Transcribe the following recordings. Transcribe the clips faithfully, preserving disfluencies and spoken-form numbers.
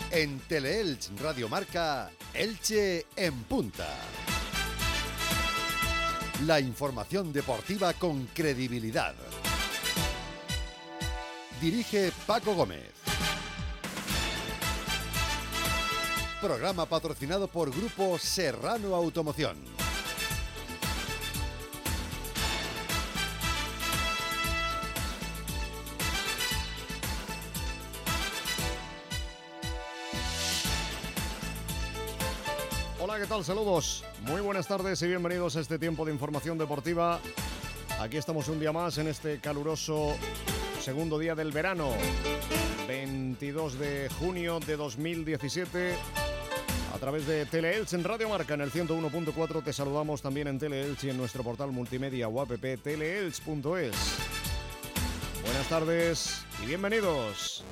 En Teleelch Radio Marca, Elche en punta. La información deportiva con credibilidad. Dirige Paco Gómez. Programa patrocinado por Grupo Serrano Automoción. Hola, ¿qué tal? Saludos. Muy buenas tardes y bienvenidos a este tiempo de información deportiva. Aquí estamos un día más en este caluroso segundo día del verano, veintidós de junio de dos mil diecisiete. A través de Teleelch en Radio Marca en el ciento uno punto cuatro. Te saludamos también en Teleelch y en nuestro portal multimedia o app teleelch punto es. Buenas tardes y bienvenidos.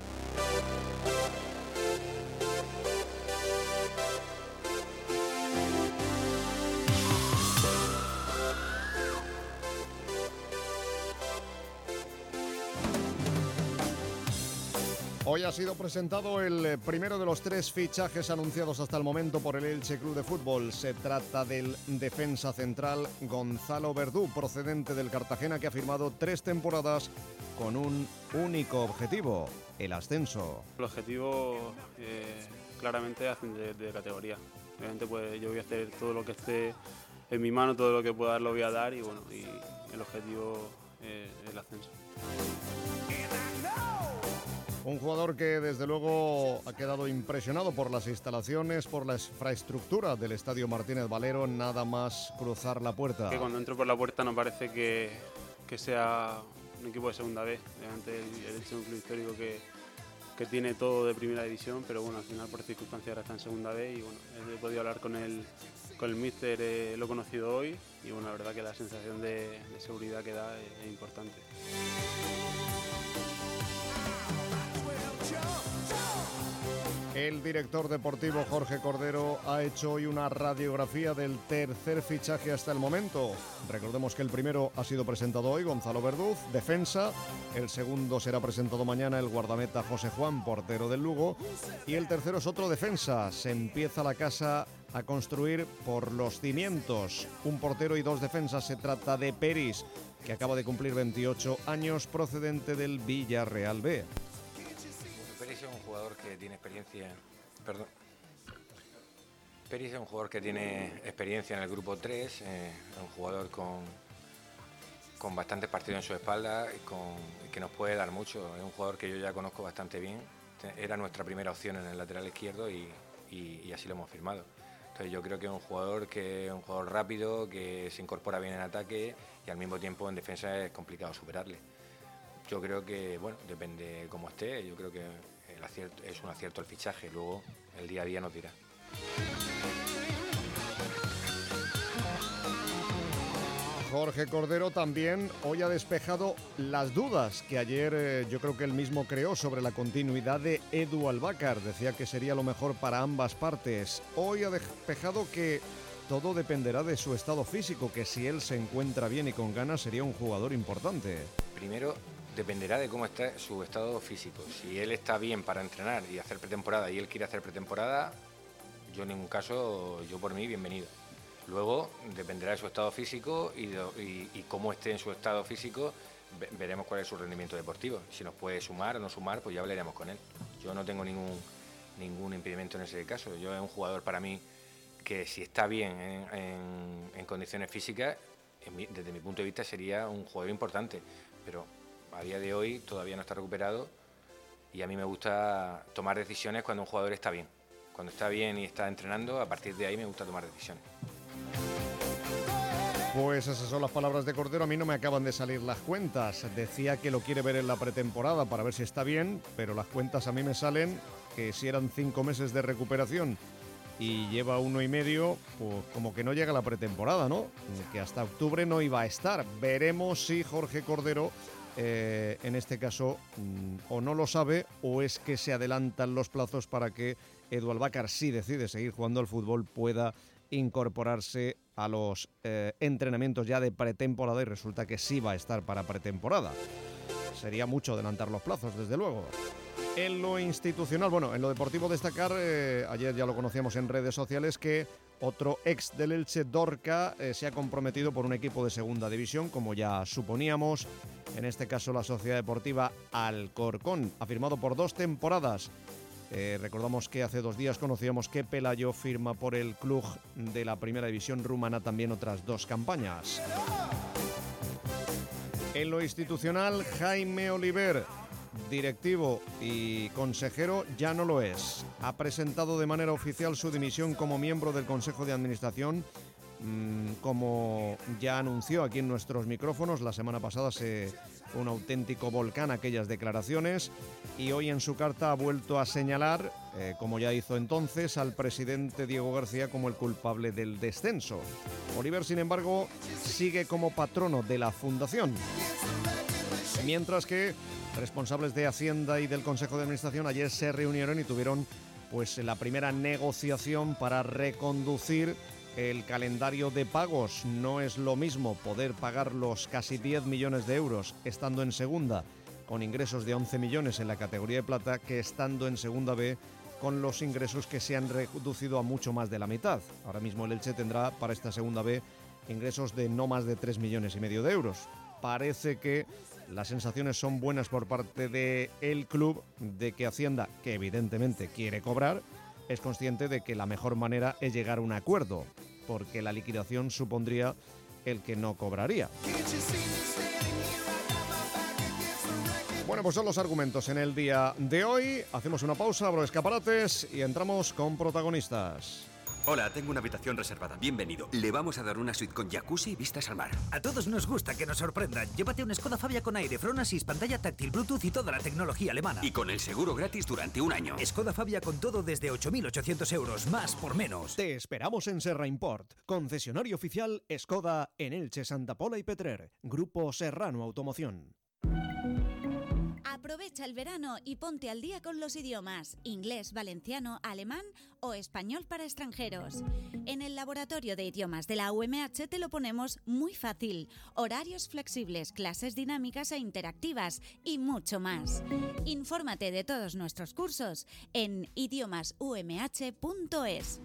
Hoy ha sido presentado el primero de los tres fichajes anunciados hasta el momento por el Elche Club de Fútbol. Se trata del defensa central Gonzalo Verdú, procedente del Cartagena, que ha firmado tres temporadas con un único objetivo: el ascenso. El objetivo eh, claramente ascender de, de categoría. Obviamente pues yo voy a hacer todo lo que esté en mi mano, todo lo que pueda dar lo voy a dar y bueno, y el objetivo eh, es el ascenso. Un jugador que desde luego ha quedado impresionado por las instalaciones, por la infraestructura del Estadio Martínez Valero, nada más cruzar la puerta. Que cuando entro por la puerta no parece que, que sea un equipo de segunda B. Obviamente el, el es un club histórico que, que tiene todo de primera división, pero bueno, al final por circunstancias ahora está en segunda B y bueno, he podido hablar con el, con el míster, eh, lo he conocido hoy y bueno, la verdad que la sensación de, de seguridad que da es, es importante. El director deportivo Jorge Cordero ha hecho hoy una radiografía del tercer fichaje hasta el momento. Recordemos que el primero ha sido presentado hoy, Gonzalo Verdú, defensa. El segundo será presentado mañana, el guardameta José Juan, portero del Lugo. Y el tercero es otro defensa. Se empieza la casa a construir por los cimientos. Un portero y dos defensas. Se trata de Peris, que acaba de cumplir veintiocho años, procedente del Villarreal B. Peris es un jugador que tiene experiencia, perdón. Peris es un jugador que tiene experiencia en el grupo tres, eh, un jugador con, con bastantes partidos en su espalda y, con, y que nos puede dar mucho. Es un jugador que yo ya conozco bastante bien. Era nuestra primera opción en el lateral izquierdo y, y, y así lo hemos firmado. Entonces yo creo que es un jugador que es un jugador rápido, que se incorpora bien en ataque y al mismo tiempo en defensa es complicado superarle. Yo creo que, bueno, depende cómo esté, yo creo que el acierto, es un acierto el fichaje, luego el día a día nos dirá. Jorge Cordero también hoy ha despejado las dudas que ayer eh, yo creo que él mismo creó sobre la continuidad de Edu Albácar. Decía que sería lo mejor para ambas partes. Hoy ha despejado que todo dependerá de su estado físico, que si él se encuentra bien y con ganas sería un jugador importante. Primero, dependerá de cómo está su estado físico. Si él está bien para entrenar y hacer pretemporada y él quiere hacer pretemporada, yo en ningún caso, yo por mí, bienvenido. Luego dependerá de su estado físico y, de, y, y cómo esté en su estado físico, ve, veremos cuál es su rendimiento deportivo. Si nos puede sumar o no sumar, pues ya hablaremos con él. Yo no tengo ningún, ningún impedimento en ese caso. Yo es un jugador para mí que si está bien en, en, en condiciones físicas, en mi, desde mi punto de vista sería un jugador importante, pero a día de hoy todavía no está recuperado y a mí me gusta tomar decisiones cuando un jugador está bien. Cuando está bien y está entrenando, a partir de ahí me gusta tomar decisiones. Pues esas son las palabras de Cordero. A mí no me acaban de salir las cuentas. Decía que lo quiere ver en la pretemporada para ver si está bien, pero las cuentas a mí me salen que si eran cinco meses de recuperación y lleva uno y medio, pues como que no llega la pretemporada, ¿no? Que hasta octubre no iba a estar. Veremos si Jorge Cordero eh, en este caso mmm, o no lo sabe o es que se adelantan los plazos para que Edu Albácar, si decide seguir jugando al fútbol, pueda incorporarse a los eh, entrenamientos ya de pretemporada, y resulta que sí va a estar para pretemporada. Sería mucho adelantar los plazos, desde luego. En lo institucional, bueno, en lo deportivo destacar, eh, ayer ya lo conocíamos en redes sociales, que otro ex del Elche, Dorca, eh, se ha comprometido por un equipo de segunda división, como ya suponíamos, en este caso la Sociedad Deportiva Alcorcón, ha firmado por dos temporadas. Eh, recordamos que hace dos días conocíamos que Pelayo firma por el club de la primera división rumana también otras dos campañas. En lo institucional, Jaime Oliver, directivo y consejero, ya no lo es. Ha presentado de manera oficial su dimisión como miembro del Consejo de Administración. Mm, como ya anunció aquí en nuestros micrófonos, la semana pasada se fue un auténtico volcán aquellas declaraciones, y hoy en su carta ha vuelto a señalar, eh, como ya hizo entonces, al presidente Diego García como el culpable del descenso. Oliver, sin embargo, sigue como patrono de la fundación, mientras que responsables de Hacienda y del Consejo de Administración ayer se reunieron y tuvieron pues la primera negociación para reconducir el calendario de pagos. No es lo mismo poder pagar los casi diez millones de euros estando en segunda, con ingresos de once millones en la categoría de plata, que estando en segunda B con los ingresos que se han reducido a mucho más de la mitad. Ahora mismo el Elche tendrá para esta segunda B ingresos de no más de tres millones y medio de euros. Parece que las sensaciones son buenas por parte del club de que Hacienda, que evidentemente quiere cobrar, es consciente de que la mejor manera es llegar a un acuerdo, porque la liquidación supondría el que no cobraría. Bueno, pues son los argumentos en el día de hoy. Hacemos una pausa, abro escaparates y entramos con protagonistas. Hola, tengo una habitación reservada. Bienvenido. Le vamos a dar una suite con jacuzzi y vistas al mar. A todos nos gusta que nos sorprendan. Llévate un Skoda Fabia con aire, front assist, pantalla táctil, Bluetooth y toda la tecnología alemana. Y con el seguro gratis durante un año. Skoda Fabia con todo desde ocho mil ochocientos euros, más por menos. Te esperamos en Serra Import, concesionario oficial Skoda en Elche, Santa Pola y Petrer. Grupo Serrano Automoción. Aprovecha el verano y ponte al día con los idiomas inglés, valenciano, alemán o español para extranjeros. En el Laboratorio de Idiomas de la U M H te lo ponemos muy fácil. Horarios flexibles, clases dinámicas e interactivas y mucho más. Infórmate de todos nuestros cursos en idiomas u m h punto es.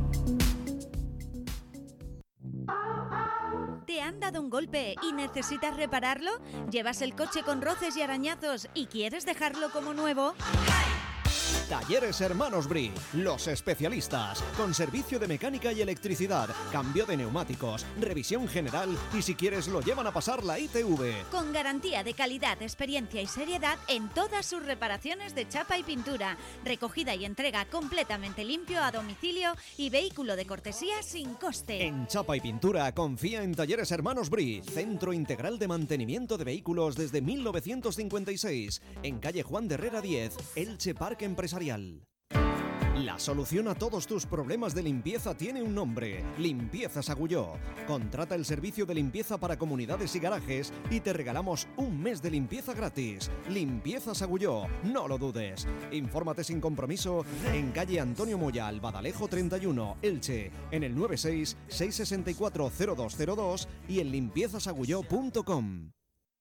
¿Te han dado un golpe y necesitas repararlo? ¿Llevas el coche con roces y arañazos y quieres dejarlo como nuevo? Talleres Hermanos Bri, los especialistas, con servicio de mecánica y electricidad, cambio de neumáticos, revisión general y si quieres lo llevan a pasar la I T V. Con garantía de calidad, experiencia y seriedad en todas sus reparaciones de chapa y pintura, recogida y entrega completamente limpio a domicilio y vehículo de cortesía sin coste. En chapa y pintura confía en Talleres Hermanos Bri, centro integral de mantenimiento de vehículos desde mil novecientos cincuenta y seis, en calle Juan de Herrera diez, Elche Parque Empresarial. La solución a todos tus problemas de limpieza tiene un nombre: Limpiezas Agulló. Contrata el servicio de limpieza para comunidades y garajes y te regalamos un mes de limpieza gratis. Limpiezas Agulló, no lo dudes. Infórmate sin compromiso en calle Antonio Moya, Albadalejo treinta y uno, Elche, en el noventa y seis, seiscientos sesenta y cuatro, cero dos cero dos y en limpiezas agulló punto com.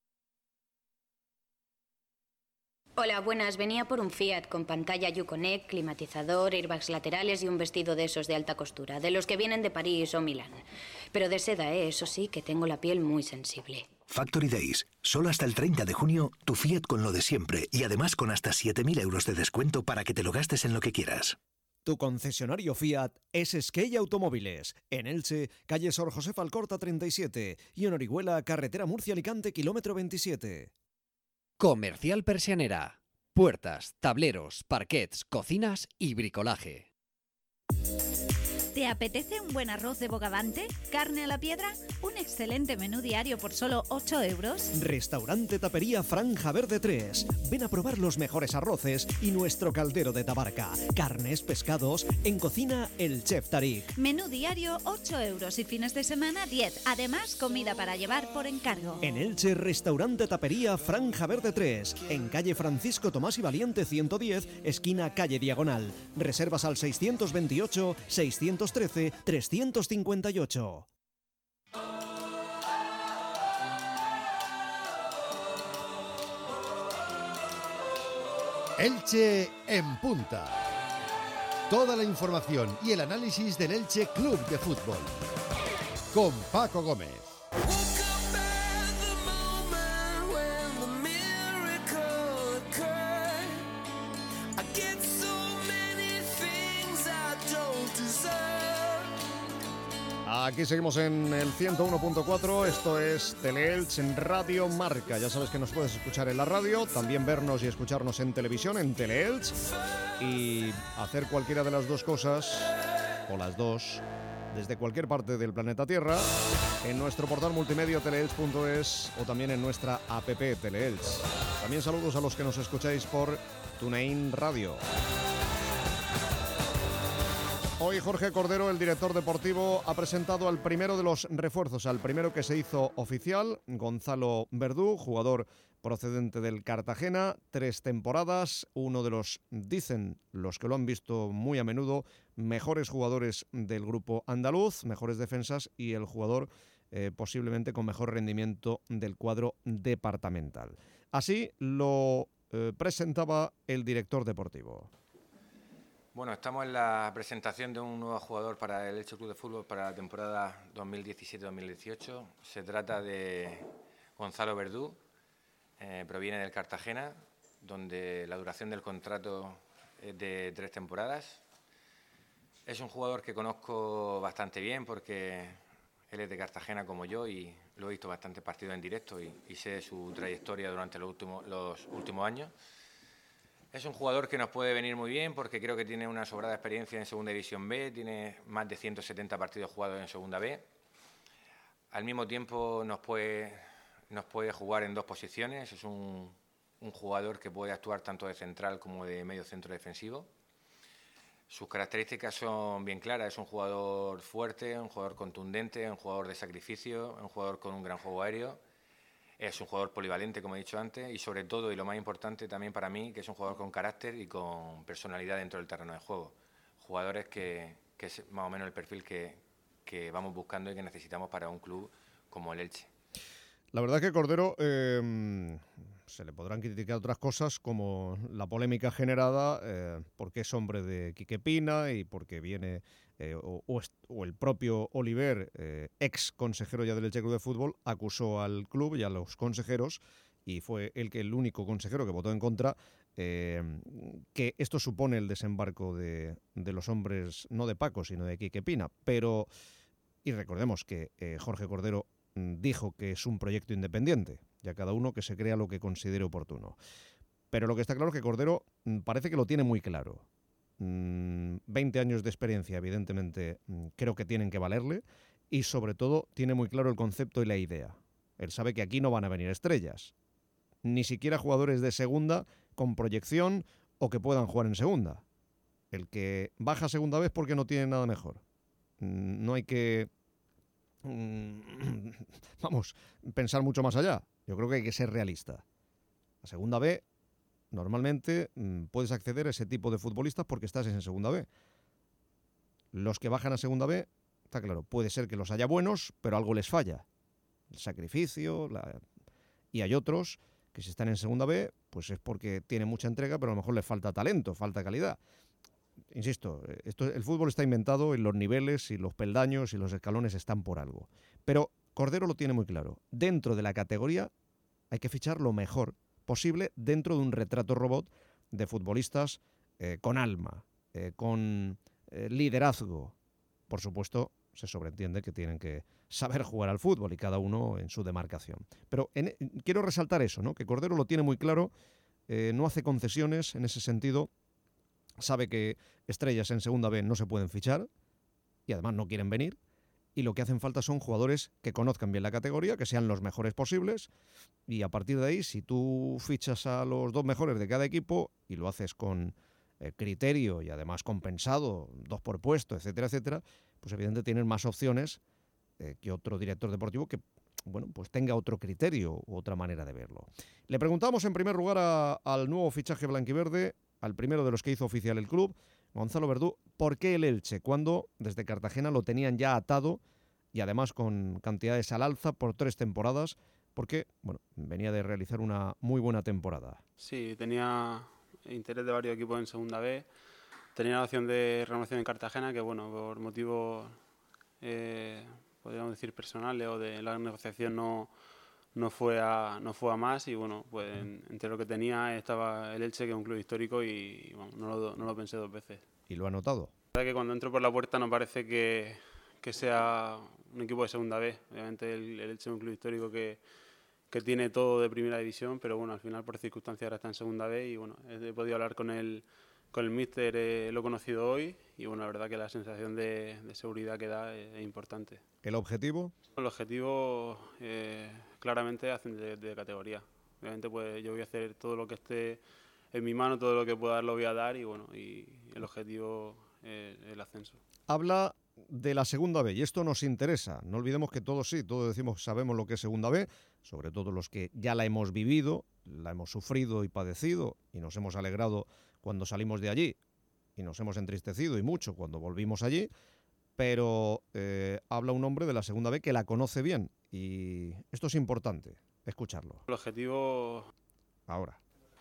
Hola, buenas. Venía por un Fiat con pantalla Uconnect, climatizador, airbags laterales y un vestido de esos de alta costura, de los que vienen de París o Milán. Pero de seda, ¿eh? Eso sí, que tengo la piel muy sensible. Factory Days. Solo hasta el treinta de junio, tu Fiat con lo de siempre y además con hasta siete mil euros de descuento para que te lo gastes en lo que quieras. Tu concesionario Fiat es Skey Automóviles. En Elche, calle Sor José Alcorta treinta y siete y en Orihuela, carretera Murcia-Alicante, kilómetro veintisiete. Comercial Persianera. Puertas, tableros, parquets, cocinas y bricolaje. ¿Te apetece un buen arroz de Bogavante? ¿Carne a la piedra? ¿Un excelente menú diario por solo ocho euros? Restaurante Tapería Franja Verde tres. Ven a probar los mejores arroces y nuestro caldero de Tabarca. Carnes, pescados, en cocina el Chef Tarik. Menú diario ocho euros y fines de semana diez. Además, comida para llevar por encargo. En Elche, Restaurante Tapería Franja Verde tres. En calle Francisco Tomás y Valiente ciento diez, esquina calle Diagonal. Reservas al seiscientos veintiocho, seiscientos trece, trescientos cincuenta y ocho. Elche en punta. Toda la información y el análisis del Elche Club de Fútbol. Con Paco Gómez. Aquí seguimos en el ciento uno punto cuatro, esto es Teleelch en Radio Marca. Ya sabes que nos puedes escuchar en la radio, también vernos y escucharnos en televisión, en Teleelch, y hacer cualquiera de las dos cosas, o las dos, desde cualquier parte del planeta Tierra, en nuestro portal multimedia teleelch punto es o también en nuestra app Teleelch. También saludos a los que nos escucháis por TuneIn Radio. Hoy Jorge Cordero, el director deportivo, ha presentado al primero de los refuerzos, al primero que se hizo oficial, Gonzalo Verdú, jugador procedente del Cartagena, tres temporadas, uno de los, dicen los que lo han visto muy a menudo, mejores jugadores del grupo andaluz, mejores defensas y el jugador eh, posiblemente con mejor rendimiento del cuadro departamental. Así lo eh, presentaba el director deportivo. Bueno, estamos en la presentación de un nuevo jugador para el Elche Club de Fútbol para la temporada dos mil diecisiete dos mil dieciocho. Se trata de Gonzalo Verdú, eh, proviene del Cartagena, donde la duración del contrato es de tres temporadas. Es un jugador que conozco bastante bien porque él es de Cartagena como yo y lo he visto bastantes partidos en directo y, y sé su trayectoria durante los últimos, los últimos años. Es un jugador que nos puede venir muy bien porque creo que tiene una sobrada experiencia en Segunda División B, tiene más de ciento setenta partidos jugados en Segunda B. Al mismo tiempo nos puede, nos puede jugar en dos posiciones, es un, un jugador que puede actuar tanto de central como de medio centro defensivo. Sus características son bien claras, es un jugador fuerte, un jugador contundente, un jugador de sacrificio, un jugador con un gran juego aéreo. Es un jugador polivalente, como he dicho antes, y sobre todo, y lo más importante también para mí, que es un jugador con carácter y con personalidad dentro del terreno de juego. Jugadores que, que es más o menos el perfil que, que vamos buscando y que necesitamos para un club como el Elche. La verdad que Cordero, eh, se le podrán criticar otras cosas como la polémica generada eh, porque es hombre de Quique Pina y porque viene, eh, o, o, o el propio Oliver, eh, ex consejero ya del Elche Club de Fútbol, acusó al club y a los consejeros, y fue el, que, el único consejero que votó en contra, eh, que esto supone el desembarco de, de los hombres, no de Paco, sino de Quique Pina. Pero, y recordemos que eh, Jorge Cordero dijo que es un proyecto independiente, ya cada uno que se crea lo que considere oportuno. Pero lo que está claro es que Cordero parece que lo tiene muy claro. veinte años de experiencia, evidentemente, creo que tienen que valerle, y sobre todo tiene muy claro el concepto y la idea. Él sabe que aquí no van a venir estrellas, ni siquiera jugadores de segunda con proyección o que puedan jugar en segunda. El que baja segunda vez porque no tiene nada mejor. No hay que vamos, pensar mucho más allá. Yo creo que hay que ser realista. La segunda B, normalmente puedes acceder a ese tipo de futbolistas porque estás en segunda B. Los que bajan a segunda B, está claro, puede ser que los haya buenos, pero algo les falla. El sacrificio, la... y hay otros que si están en segunda B, pues es porque tienen mucha entrega, pero a lo mejor les falta talento, falta calidad. Insisto, esto, el fútbol está inventado y los niveles y los peldaños y los escalones están por algo. Pero Cordero lo tiene muy claro. Dentro de la categoría hay que fichar lo mejor posible dentro de un retrato robot de futbolistas eh, con alma, eh, con eh, liderazgo. Por supuesto, se sobreentiende que tienen que saber jugar al fútbol y cada uno en su demarcación. Pero en, quiero resaltar eso, ¿no? Que Cordero lo tiene muy claro, eh, no hace concesiones en ese sentido. Sabe que estrellas en segunda B no se pueden fichar y además no quieren venir, y lo que hacen falta son jugadores que conozcan bien la categoría, que sean los mejores posibles, y a partir de ahí, si tú fichas a los dos mejores de cada equipo y lo haces con eh, criterio y además compensado, dos por puesto, etcétera, etcétera, pues evidentemente tienes más opciones eh, que otro director deportivo que bueno, pues tenga otro criterio u otra manera de verlo. Le preguntamos en primer lugar a, al nuevo fichaje blanquiverde, al primero de los que hizo oficial el club, Gonzalo Verdú, ¿por qué el Elche? Cuando desde Cartagena lo tenían ya atado y además con cantidades al alza por tres temporadas, porque bueno, venía de realizar una muy buena temporada. Sí, tenía interés de varios equipos en segunda B. Tenía la opción de renovación en Cartagena, que bueno, por motivos, eh, podríamos decir, personales o de la negociación no, no, fue a, no fue a más. Y bueno, pues en, entre lo que tenía estaba el Elche, que es un club histórico, y, y bueno, no lo, no lo pensé dos veces. ¿Y lo ha notado? La verdad que cuando entro por la puerta no parece que, que sea un equipo de segunda B. Obviamente el, el Elche es un club histórico que, que tiene todo de primera división, pero bueno, al final por circunstancias ahora está en segunda B y bueno, he podido hablar con el, con el míster, eh, lo he conocido hoy y bueno, la verdad que la sensación de, de seguridad que da es, es importante. ¿El objetivo? El objetivo eh, claramente ascender de, de categoría. Obviamente pues yo voy a hacer todo lo que esté en mi mano, todo lo que pueda dar lo voy a dar y bueno, y el objetivo es el ascenso. Habla de la segunda B y esto nos interesa. No olvidemos que todos sí, todos decimos sabemos lo que es segunda B, sobre todo los que ya la hemos vivido, la hemos sufrido y padecido y nos hemos alegrado cuando salimos de allí y nos hemos entristecido y mucho cuando volvimos allí, pero eh, habla un hombre de la segunda B que la conoce bien y esto es importante, escucharlo. El objetivo... Ahora.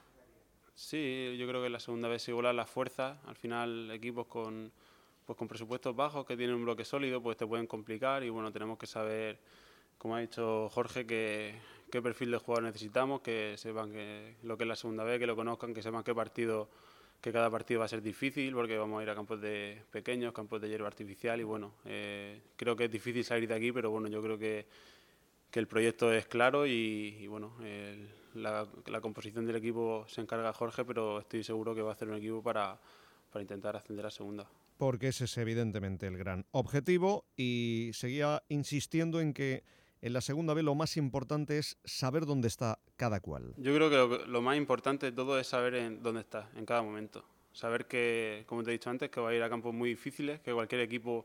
Sí, yo creo que la segunda vez se igualan las fuerzas. Al final, equipos con, pues con presupuestos bajos que tienen un bloque sólido, pues te pueden complicar. Y bueno, tenemos que saber, como ha dicho Jorge, que, qué perfil de jugador necesitamos, que sepan que lo que es la segunda vez, que lo conozcan, que sepan qué partido, que cada partido va a ser difícil, porque vamos a ir a campos de pequeños, campos de hierba artificial. Y bueno, eh, creo que es difícil salir de aquí, pero bueno, yo creo que, que el proyecto es claro y, y bueno, el, La, la composición del equipo se encarga Jorge, pero estoy seguro que va a hacer un equipo para, para intentar ascender a segunda. Porque ese es evidentemente el gran objetivo y seguía insistiendo en que en la segunda B lo más importante es saber dónde está cada cual. Yo creo que lo, lo más importante de todo es saber en dónde está en cada momento. Saber que, como te he dicho antes, que va a ir a campos muy difíciles, que cualquier equipo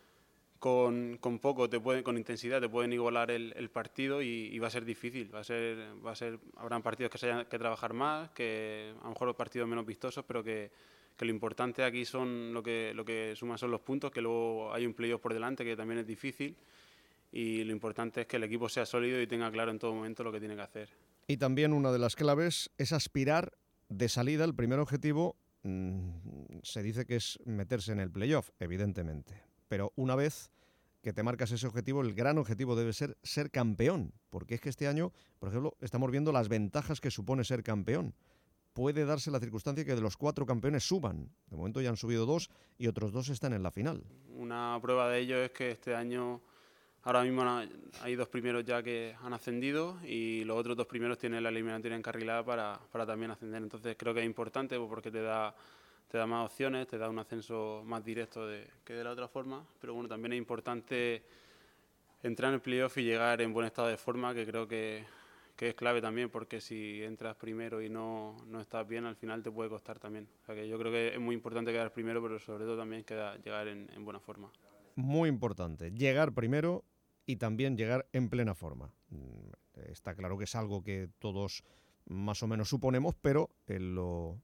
Con, con poco, te pueden, con intensidad, te pueden igualar el, el partido y, y va a ser difícil. Va a ser, va a ser, habrán partidos que se hayan que trabajar más, que a lo mejor partidos menos vistosos, pero que, que lo importante aquí son lo que, lo que suman son los puntos, que luego hay un playoff por delante que también es difícil y lo importante es que el equipo sea sólido y tenga claro en todo momento lo que tiene que hacer. Y también una de las claves es aspirar de salida. El primer objetivo mmm, se dice que es meterse en el playoff, evidentemente. Pero una vez que te marcas ese objetivo, el gran objetivo debe ser ser campeón, porque es que este año, por ejemplo, estamos viendo las ventajas que supone ser campeón. Puede darse la circunstancia que de los cuatro campeones suban. De momento ya han subido dos y otros dos están en la final. Una prueba de ello es que este año, ahora mismo hay dos primeros ya que han ascendido y los otros dos primeros tienen la eliminatoria encarrilada para, para también ascender. Entonces creo que es importante porque te da... te da más opciones, te da un ascenso más directo de, que de la otra forma, pero bueno, también es importante entrar en el playoff y llegar en buen estado de forma, que creo que, que es clave también, porque si entras primero y no, no estás bien, al final te puede costar también. O sea que yo creo que es muy importante quedar primero, pero sobre todo también queda, llegar en, en buena forma. Muy importante, llegar primero y también llegar en plena forma. Está claro que es algo que todos más o menos suponemos, pero él lo...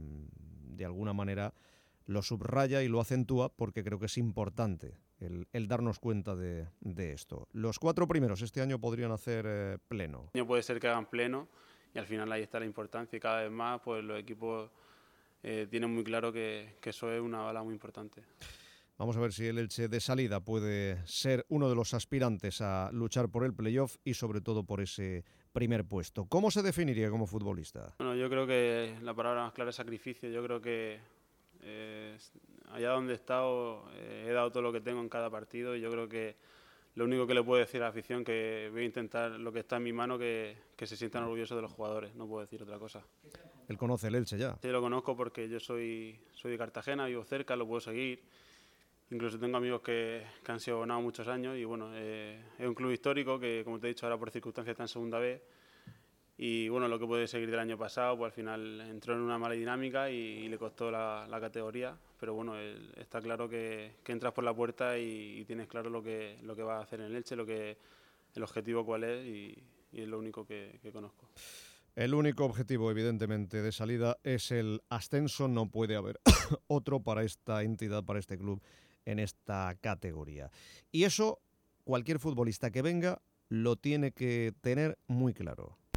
de alguna manera lo subraya y lo acentúa porque creo que es importante el, el darnos cuenta de, de esto. Los cuatro primeros este año podrían hacer eh, pleno. Este año puede ser que hagan pleno y al final ahí está la importancia y cada vez más pues los equipos eh, tienen muy claro que, que eso es una bala muy importante. Vamos a ver si el Elche de salida puede ser uno de los aspirantes a luchar por el playoff y sobre todo por ese primer puesto. ¿Cómo se definiría como futbolista? Bueno, yo creo que la palabra más clara es sacrificio. Yo creo que eh, allá donde he estado eh, he dado todo lo que tengo en cada partido y yo creo que lo único que le puedo decir a la afición que voy a intentar lo que está en mi mano que, que se sientan orgullosos de los jugadores, no puedo decir otra cosa. Él conoce el Elche ya. Sí, lo conozco porque yo soy, soy de Cartagena, vivo cerca, lo puedo seguir. Incluso tengo amigos que, que han sido abonados muchos años y bueno, eh, es un club histórico que, como te he dicho, ahora por circunstancias está en segunda B y bueno, lo que puede seguir del año pasado, pues al final entró en una mala dinámica y, y le costó la, la categoría, pero bueno, el, está claro que, que entras por la puerta y, y tienes claro lo que, lo que vas a hacer en el Elche, lo que, el objetivo cuál es y, y es lo único que, que conozco. El único objetivo, evidentemente, de salida es el ascenso, no puede haber otro para esta entidad, para este club, en esta categoría. Y eso, cualquier futbolista que venga lo tiene que tener muy claro.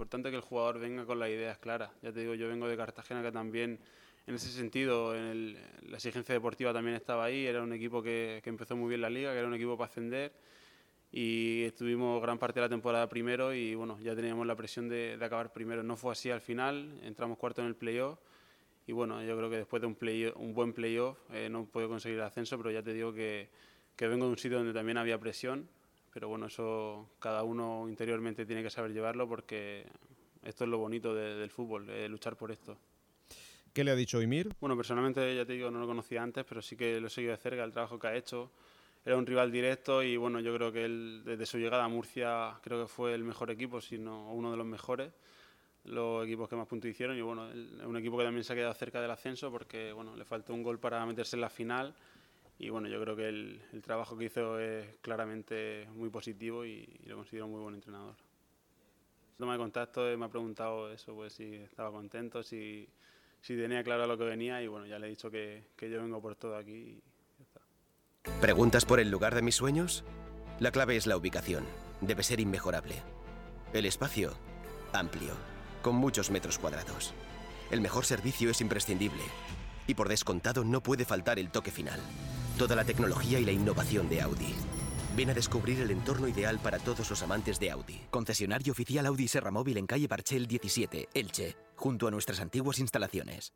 importante es que el jugador venga con las ideas claras. Ya te digo, yo vengo de Cartagena, que también en ese sentido, en el, la exigencia deportiva también estaba ahí. Era un equipo que, que empezó muy bien la liga, que era un equipo para ascender, y estuvimos gran parte de la temporada primero y bueno, ya teníamos la presión de, de acabar primero. No fue así al final, entramos cuarto en el playoff y bueno, yo creo que después de un, play, un buen playoff eh, no puedo conseguir el ascenso, pero ya te digo que, que vengo de un sitio donde también había presión, pero bueno, eso cada uno interiormente tiene que saber llevarlo, porque esto es lo bonito de, del fútbol, eh, luchar por esto. ¿Qué le ha dicho Ymir? Bueno, personalmente ya te digo, no lo conocía antes, pero sí que lo he seguido de cerca, el trabajo que ha hecho. Era un rival directo y bueno, yo creo que él, desde su llegada a Murcia, creo que fue el mejor equipo, si no uno de los mejores, los equipos que más puntos hicieron, y bueno, es un equipo que también se ha quedado cerca del ascenso, porque bueno, le faltó un gol para meterse en la final, y bueno, yo creo que el, el trabajo que hizo es claramente muy positivo y, y lo considero un muy buen entrenador. Toma de contacto, me ha preguntado eso, pues si estaba contento, si, si tenía claro a lo que venía, y bueno, ya le he dicho que, que yo vengo por todo aquí y ya está. ¿Preguntas por el lugar de mis sueños? La clave es la ubicación. Debe ser inmejorable. El espacio, amplio, con muchos metros cuadrados. El mejor servicio es imprescindible. Y por descontado no puede faltar el toque final. Toda la tecnología y la innovación de Audi. Ven a descubrir el entorno ideal para todos los amantes de Audi. Concesionario oficial Audi Serra Móvil en calle Barchel diecisiete, Elche, junto a nuestras antiguas instalaciones.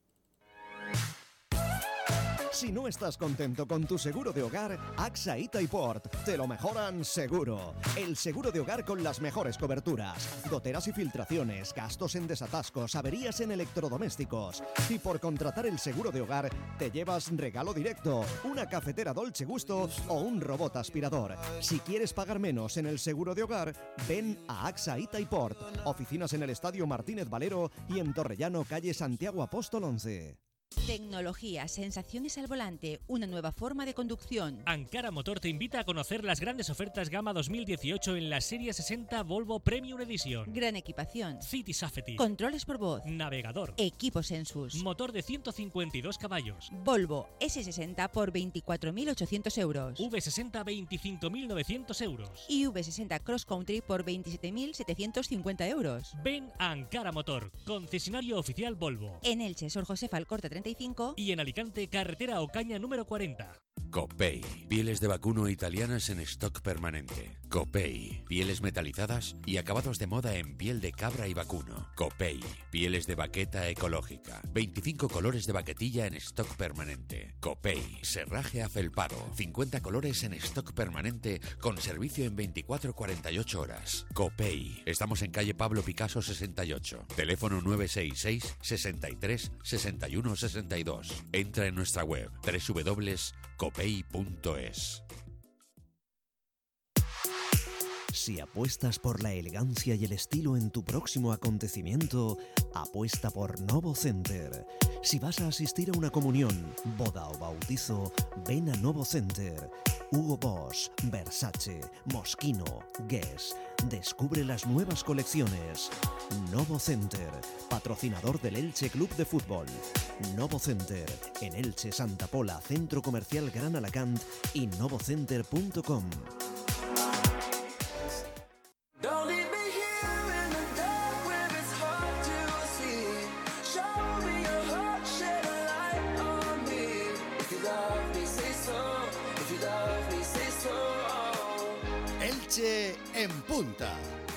Si no estás contento con tu seguro de hogar, AXA y Taiport te lo mejoran seguro. El seguro de hogar con las mejores coberturas. Goteras y filtraciones, gastos en desatascos, averías en electrodomésticos. Y por contratar el seguro de hogar, te llevas regalo directo, una cafetera Dolce Gusto o un robot aspirador. Si quieres pagar menos en el seguro de hogar, ven a AXA y Taiport. Oficinas en el Estadio Martínez Valero y en Torrellano, calle Santiago Apóstol once. Tecnología, sensaciones al volante, una nueva forma de conducción. Ankara Motor te invita a conocer las grandes ofertas Gama dos mil dieciocho en la serie sesenta Volvo Premium Edition. Gran equipación. City Safety. Controles por voz. Navegador. Equipo Sensus. Motor de ciento cincuenta y dos caballos. Volvo ese sesenta por veinticuatro mil ochocientos euros. V sesenta veinticinco mil novecientos euros. Y V sesenta Cross Country por veintisiete mil setecientos cincuenta euros. Ven a Ankara Motor, concesionario oficial Volvo. En Elche, Sor Josefa Alcorta treinta y cinco. Y en Alicante, carretera Ocaña número cuarenta. Copei, pieles de vacuno italianas en stock permanente. Copei, pieles metalizadas y acabados de moda en piel de cabra y vacuno. Copei, pieles de baqueta ecológica. veinticinco colores de baquetilla en stock permanente. Copei, serraje afelpado. cincuenta colores en stock permanente con servicio en veinticuatro a cuarenta y ocho horas. Copei, estamos en calle Pablo Picasso sesenta y ocho. Teléfono nueve seis seis, sesenta y tres, sesenta y uno sesenta y dos. Entra en nuestra web doble u doble u doble u punto copei punto es. Si apuestas por la elegancia y el estilo en tu próximo acontecimiento, apuesta por Novo Center. Si vas a asistir a una comunión, boda o bautizo, ven a Novo Center. Hugo Boss, Versace, Moschino, Guess. Descubre las nuevas colecciones. Novo Center, patrocinador del Elche Club de Fútbol. Novo Center, en Elche, Santa Pola, Centro Comercial Gran Alacant y novocenter punto com. Elche en punta.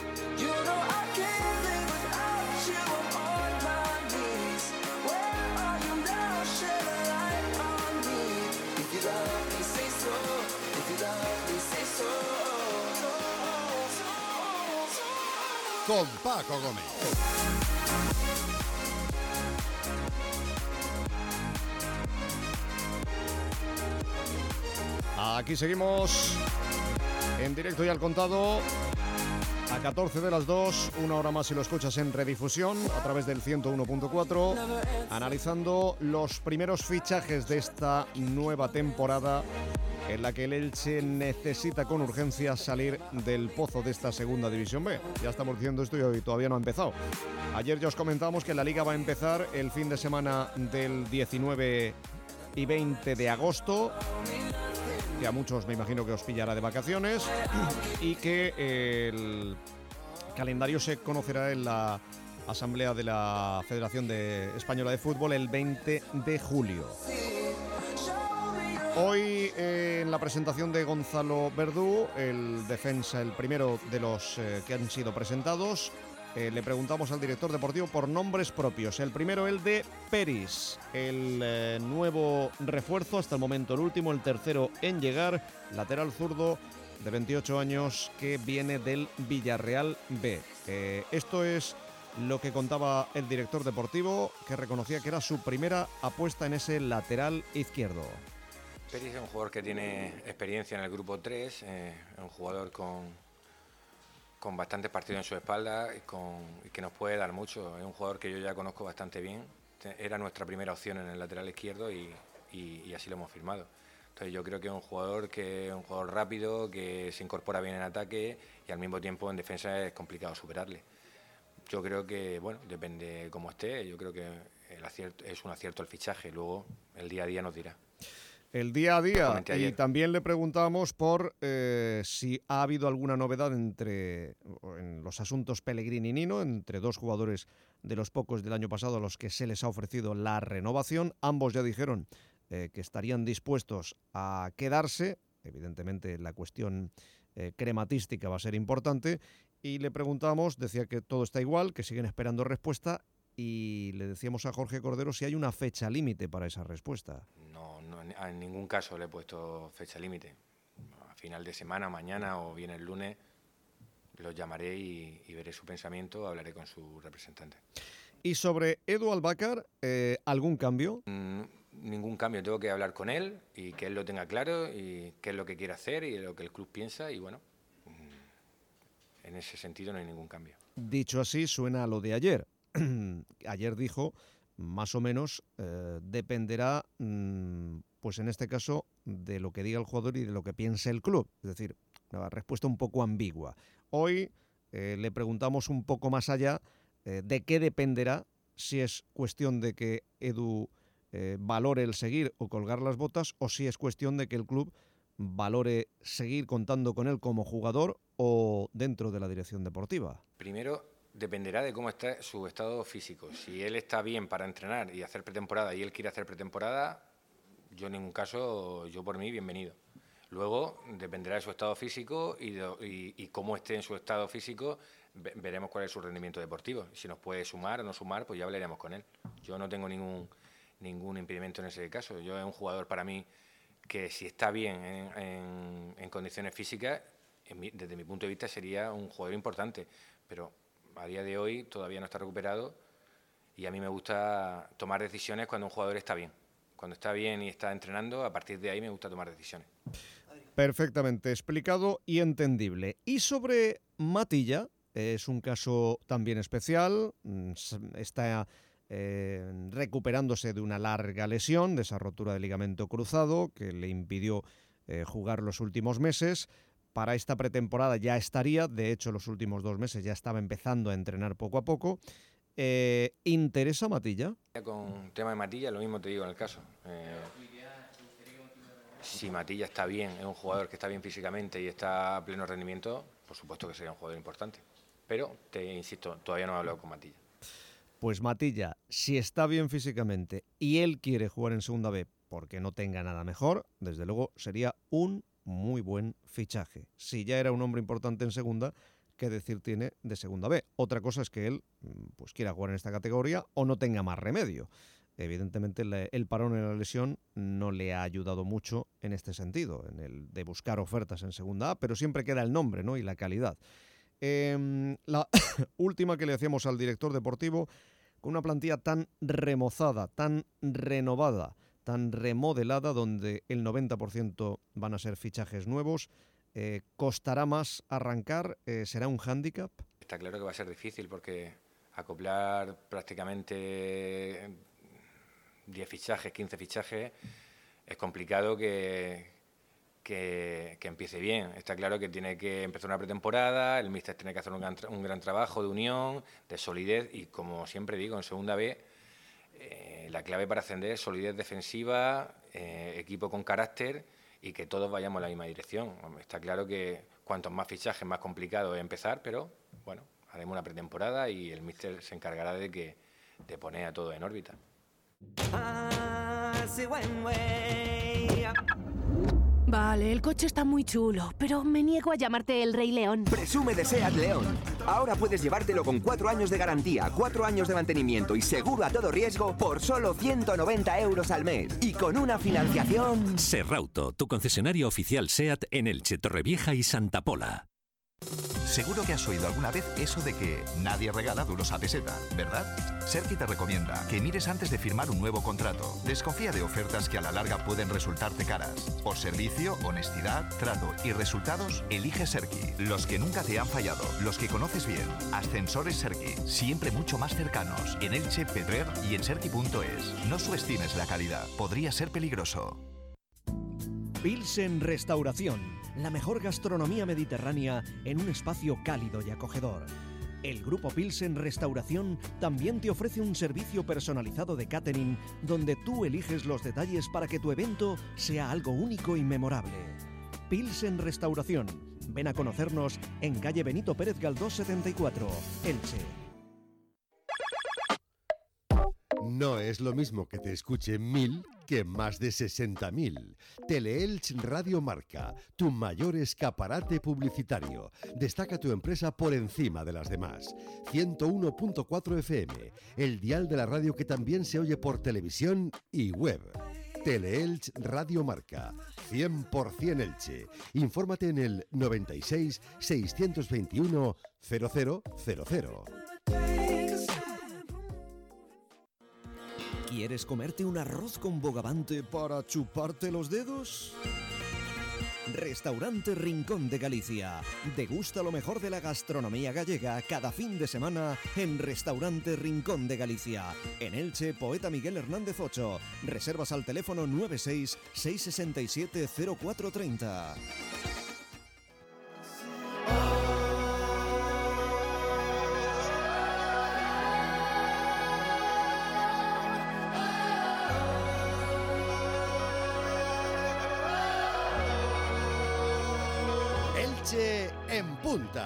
Con Paco Gómez. Aquí seguimos en directo y al contado a catorce de las dos, una hora más si lo escuchas en redifusión a través del ciento uno punto cuatro, analizando los primeros fichajes de esta nueva temporada en la que el Elche necesita con urgencia salir del pozo de esta segunda división B. Ya estamos diciendo esto y hoy todavía no ha empezado. Ayer ya os comentábamos que la Liga va a empezar el fin de semana del diecinueve y veinte de agosto, que a muchos me imagino que os pillará de vacaciones, y que el calendario se conocerá en la Asamblea de la Federación de Española de Fútbol el veinte de julio. Hoy eh, en la presentación de Gonzalo Verdú, el defensa, el primero de los eh, que han sido presentados, eh, le preguntamos al director deportivo por nombres propios. El primero, el de Peris, el eh, nuevo refuerzo, hasta el momento el último, el tercero en llegar, lateral zurdo de veintiocho años que viene del Villarreal B. Eh, esto es lo que contaba el director deportivo, que reconocía que era su primera apuesta en ese lateral izquierdo. Peris es un jugador que tiene experiencia en el grupo tres, eh, un jugador con, con bastantes partidos en su espalda y, con, y que nos puede dar mucho. Es un jugador que yo ya conozco bastante bien, era nuestra primera opción en el lateral izquierdo y, y, y así lo hemos firmado. Entonces yo creo que es un jugador que es un jugador rápido, que se incorpora bien en ataque y al mismo tiempo en defensa es complicado superarle. Yo creo que, bueno, depende cómo esté, yo creo que el acierto, es un acierto el fichaje, luego el día a día nos dirá. El día a día, y también le preguntamos por eh, si ha habido alguna novedad entre en los asuntos Pellegrini y Nino, entre dos jugadores de los pocos del año pasado a los que se les ha ofrecido la renovación. Ambos ya dijeron eh, que estarían dispuestos a quedarse, evidentemente la cuestión eh, crematística va a ser importante, y le preguntamos, decía que todo está igual, que siguen esperando respuesta, y le decíamos a Jorge Cordero si hay una fecha límite para esa respuesta. No, no, en ningún caso le he puesto fecha límite. A final de semana, mañana o bien el lunes, los llamaré y, y veré su pensamiento, hablaré con su representante. Y sobre Edu Albácar, eh, ¿algún cambio? Mm, ningún cambio, tengo que hablar con él y que él lo tenga claro y qué es lo que quiere hacer y lo que el club piensa y bueno, en ese sentido no hay ningún cambio. Dicho así, suena a lo de ayer. Ayer dijo, más o menos, eh, dependerá, mmm, pues en este caso, de lo que diga el jugador y de lo que piense el club. Es decir, una respuesta un poco ambigua. Hoy eh, le preguntamos un poco más allá eh, de qué dependerá, si es cuestión de que Edu eh, valore el seguir o colgar las botas, o si es cuestión de que el club valore seguir contando con él como jugador o dentro de la dirección deportiva. Primero, dependerá de cómo está su estado físico. Si él está bien para entrenar y hacer pretemporada y él quiere hacer pretemporada, yo en ningún caso, yo por mí, bienvenido. Luego, dependerá de su estado físico y, de, y, y cómo esté en su estado físico, ve, veremos cuál es su rendimiento deportivo. Si nos puede sumar o no sumar, pues ya hablaremos con él. Yo no tengo ningún, ningún impedimento en ese caso. Yo es un jugador para mí que si está bien en, en, en condiciones físicas, en mi, desde mi punto de vista sería un jugador importante, pero a día de hoy todavía no está recuperado y a mí me gusta tomar decisiones cuando un jugador está bien. Cuando está bien y está entrenando, a partir de ahí me gusta tomar decisiones. Perfectamente explicado y entendible. Y sobre Matilla, es un caso también especial, está eh, recuperándose de una larga lesión, de esa rotura de ligamento cruzado que le impidió eh, jugar los últimos meses. Para esta pretemporada ya estaría, de hecho los últimos dos meses ya estaba empezando a entrenar poco a poco. Eh, ¿Interesa Matilla? Con el tema de Matilla, lo mismo te digo en el caso. Eh, si Matilla está bien, es un jugador que está bien físicamente y está a pleno rendimiento, por supuesto que sería un jugador importante. Pero, te insisto, todavía no he hablado con Matilla. Pues Matilla, si está bien físicamente y él quiere jugar en Segunda B porque no tenga nada mejor, desde luego sería un muy buen fichaje. Si ya era un hombre importante en Segunda, ¿qué decir tiene de Segunda B? Otra cosa es que él pues quiera jugar en esta categoría o no tenga más remedio. Evidentemente el, el parón en la lesión no le ha ayudado mucho en este sentido, en el de buscar ofertas en Segunda A, pero siempre queda el nombre, ¿no? Y la calidad. Eh, la última que le hacíamos al director deportivo, con una plantilla tan remozada, tan renovada, tan remodelada, donde el noventa por ciento van a ser fichajes nuevos, eh, ¿costará más arrancar? Eh, ¿Será un hándicap? Está claro que va a ser difícil porque acoplar prácticamente diez fichajes, quince fichajes, es complicado que, que, que empiece bien. Está claro que tiene que empezar una pretemporada, el míster tiene que hacer un gran, un gran trabajo de unión, de solidez y, como siempre digo, en Segunda B, eh, la clave para ascender es solidez defensiva, eh, equipo con carácter y que todos vayamos en la misma dirección. Está claro que cuantos más fichajes, más complicado es empezar, pero bueno, haremos una pretemporada y el míster se encargará de que de poner a todo en órbita. Vale, el coche está muy chulo, pero me niego a llamarte el Rey León. Presume de SEAT León. Ahora puedes llevártelo con cuatro años de garantía, cuatro años de mantenimiento y seguro a todo riesgo por solo ciento noventa euros al mes. Y con una financiación... Serrauto, tu concesionario oficial SEAT en Elche, Torrevieja y Santa Pola. Seguro que has oído alguna vez eso de que nadie regala duros a peseta, ¿verdad? Serki te recomienda que mires antes de firmar un nuevo contrato. Desconfía de ofertas que a la larga pueden resultarte caras. Por servicio, honestidad, trato y resultados, elige Serki. Los que nunca te han fallado, los que conoces bien. Ascensores Serki, siempre mucho más cercanos. En Elche, Petrer y en serki punto es. No subestimes la calidad, podría ser peligroso. Pilsen Restauración, la mejor gastronomía mediterránea en un espacio cálido y acogedor. El Grupo Pilsen Restauración también te ofrece un servicio personalizado de catering donde tú eliges los detalles para que tu evento sea algo único y memorable. Pilsen Restauración. Ven a conocernos en calle Benito Pérez Galdós setenta y cuatro, Elche. No es lo mismo que te escuchen mil que más de sesenta mil. Teleelch Radio Marca, tu mayor escaparate publicitario. Destaca tu empresa por encima de las demás. ciento uno punto cuatro F M, el dial de la radio que también se oye por televisión y web. Teleelch Radio Marca, cien por ciento Elche. Infórmate en el noventa y seis, seiscientos veintiuno, cero cero cero cero. ¿Quieres comerte un arroz con bogavante para chuparte los dedos? Restaurante Rincón de Galicia. Degusta lo mejor de la gastronomía gallega cada fin de semana en Restaurante Rincón de Galicia. En Elche, Poeta Miguel Hernández ocho. Reservas al teléfono nueve seis, seis seis siete, cero cuatro tres cero. Elche en punta.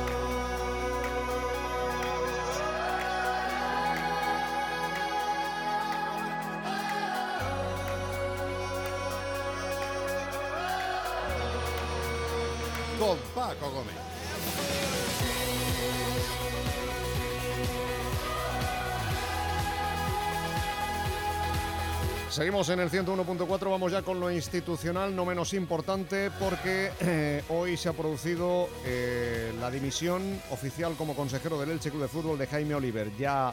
Con Paco Gómez. Seguimos en el ciento uno punto cuatro, vamos ya con lo institucional, no menos importante, porque eh, hoy se ha producido eh, la dimisión oficial como consejero del Elche Club de Fútbol de Jaime Oliver. Ya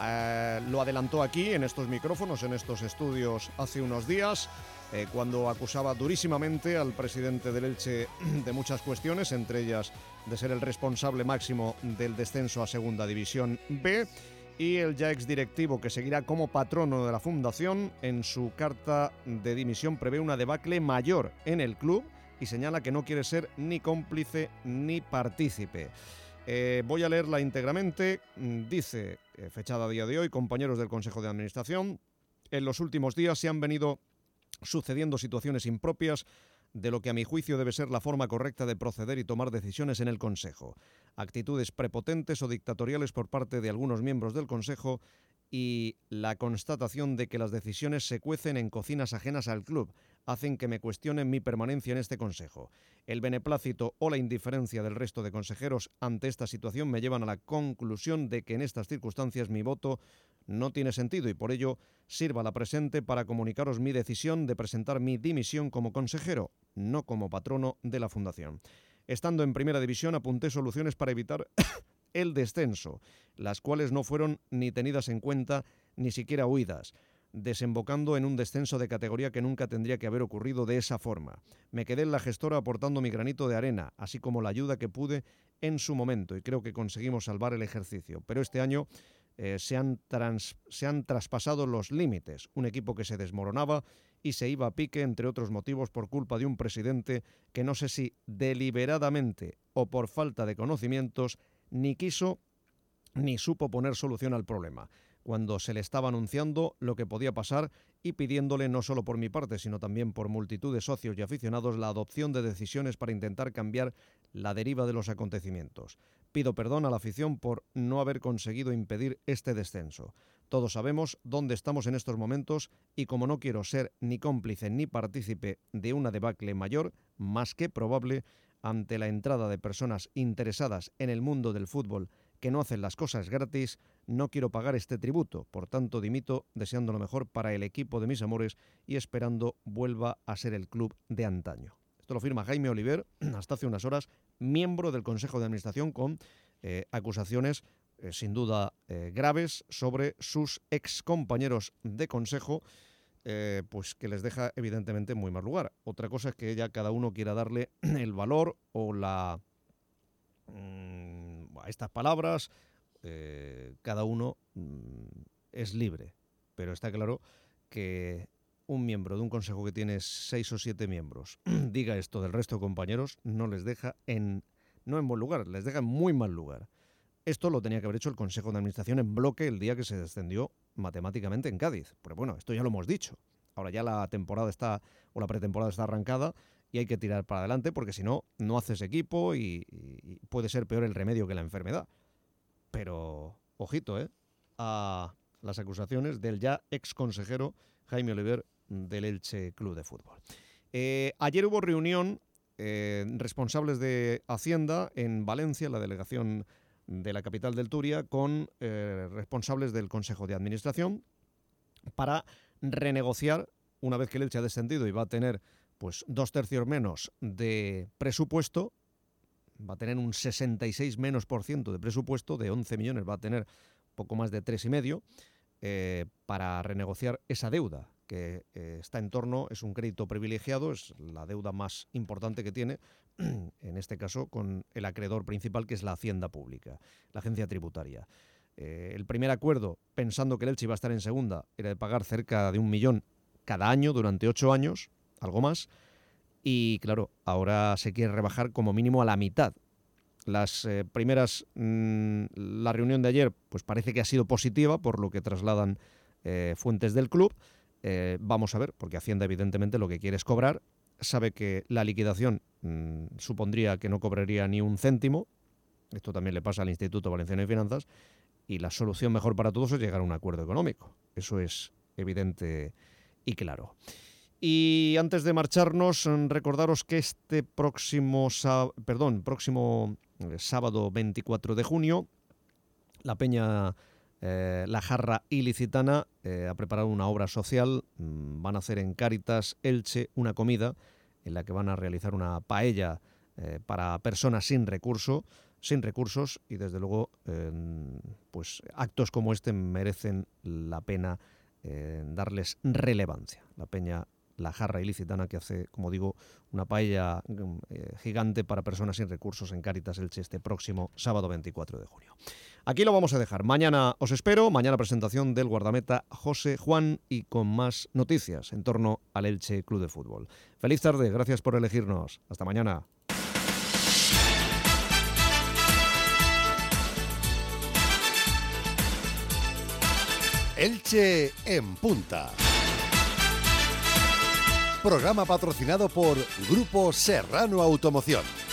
eh, lo adelantó aquí, en estos micrófonos, en estos estudios, hace unos días, eh, cuando acusaba durísimamente al presidente del Elche de muchas cuestiones, entre ellas de ser el responsable máximo del descenso a Segunda División B. Y el ya exdirectivo, que seguirá como patrono de la fundación, en su carta de dimisión prevé una debacle mayor en el club y señala que no quiere ser ni cómplice ni partícipe. Eh, voy a leerla íntegramente. Dice, eh, fechada a día de hoy, compañeros del Consejo de Administración, en los últimos días se han venido sucediendo situaciones impropias de lo que a mi juicio debe ser la forma correcta de proceder y tomar decisiones en el Consejo. Actitudes prepotentes o dictatoriales por parte de algunos miembros del Consejo y la constatación de que las decisiones se cuecen en cocinas ajenas al club hacen que me cuestionen mi permanencia en este Consejo. El beneplácito o la indiferencia del resto de consejeros ante esta situación me llevan a la conclusión de que en estas circunstancias mi voto no tiene sentido y por ello sirva la presente para comunicaros mi decisión de presentar mi dimisión como consejero, no como patrono de la Fundación. Estando en Primera División apunté soluciones para evitar el descenso, las cuales no fueron ni tenidas en cuenta ni siquiera oídas, desembocando en un descenso de categoría que nunca tendría que haber ocurrido de esa forma. Me quedé en la gestora aportando mi granito de arena, así como la ayuda que pude en su momento, y creo que conseguimos salvar el ejercicio. Pero este año eh, se, han trans, se han traspasado los límites. Un equipo que se desmoronaba y se iba a pique, entre otros motivos, por culpa de un presidente que no sé si deliberadamente o por falta de conocimientos ni quiso ni supo poner solución al problema. cuando se le estaba anunciando lo que podía pasar y pidiéndole, no solo por mi parte, sino también por multitud de socios y aficionados, la adopción de decisiones para intentar cambiar la deriva de los acontecimientos. Pido perdón a la afición por no haber conseguido impedir este descenso. Todos sabemos dónde estamos en estos momentos y como no quiero ser ni cómplice ni partícipe de una debacle mayor, más que probable, ante la entrada de personas interesadas en el mundo del fútbol que no hacen las cosas gratis, no quiero pagar este tributo. Por tanto, dimito deseando lo mejor para el equipo de mis amores y esperando vuelva a ser el club de antaño. Esto lo firma Jaime Oliver, hasta hace unas horas, miembro del Consejo de Administración, con eh, acusaciones eh, sin duda eh, graves sobre sus excompañeros de consejo, eh, pues que les deja evidentemente en muy mal lugar. Otra cosa es que ya cada uno quiera darle el valor o la mmm, a estas palabras, eh, cada uno mmm, es libre, pero está claro que un miembro de un consejo que tiene seis o siete miembros diga esto del resto de compañeros, no les deja en, no en buen lugar, les deja en muy mal lugar. Esto lo tenía que haber hecho el Consejo de Administración en bloque el día que se descendió matemáticamente en Cádiz. Pero bueno, esto ya lo hemos dicho. Ahora ya la temporada está, o la pretemporada está arrancada y hay que tirar para adelante porque si no, no haces equipo y, y puede ser peor el remedio que la enfermedad. Pero, ojito, ¿eh? A las acusaciones del ya ex consejero Jaime Oliver del Elche Club de Fútbol. Eh, ayer hubo reunión eh, responsables de Hacienda en Valencia, la delegación de la capital del Turia, con eh, responsables del Consejo de Administración para renegociar, una vez que el Elche ha descendido y va a tener pues dos tercios menos de presupuesto, va a tener un sesenta y seis menos por ciento de presupuesto, de once millones va a tener poco más de tres y medio, eh, para renegociar esa deuda que eh, está en torno, es un crédito privilegiado, es la deuda más importante que tiene, en este caso con el acreedor principal, que es la Hacienda Pública, la agencia tributaria. Eh, el primer acuerdo, pensando que el Elche iba a estar en segunda, era de pagar cerca de un millón cada año durante ocho años, algo más, y claro, ahora se quiere rebajar como mínimo a la mitad. Las eh, primeras, mmm, la reunión de ayer, pues parece que ha sido positiva, por lo que trasladan eh, fuentes del club. Eh, vamos a ver, porque Hacienda evidentemente lo que quiere es cobrar, sabe que la liquidación mmm, supondría que no cobraría ni un céntimo, esto también le pasa al Instituto Valenciano de Finanzas, y la solución mejor para todos es llegar a un acuerdo económico, eso es evidente y claro. Y antes de marcharnos, recordaros que este próximo, perdón, próximo sábado veinticuatro de junio, la Peña Eh, la Jarra Ilicitana eh, ha preparado una obra social. mmm, van a hacer en Cáritas Elche una comida en la que van a realizar una paella eh, para personas sin recurso, sin recursos y desde luego eh, pues actos como este merecen la pena eh, darles relevancia. La Peña La Jarra Ilicitana, que hace, como digo, una paella eh, gigante para personas sin recursos en Cáritas Elche este próximo sábado veinticuatro de junio. Aquí lo vamos a dejar. Mañana os espero, mañana presentación del guardameta José Juan y con más noticias en torno al Elche Club de Fútbol. Feliz tarde, gracias por elegirnos. Hasta mañana. Elche en punta. Programa patrocinado por Grupo Serrano Automoción.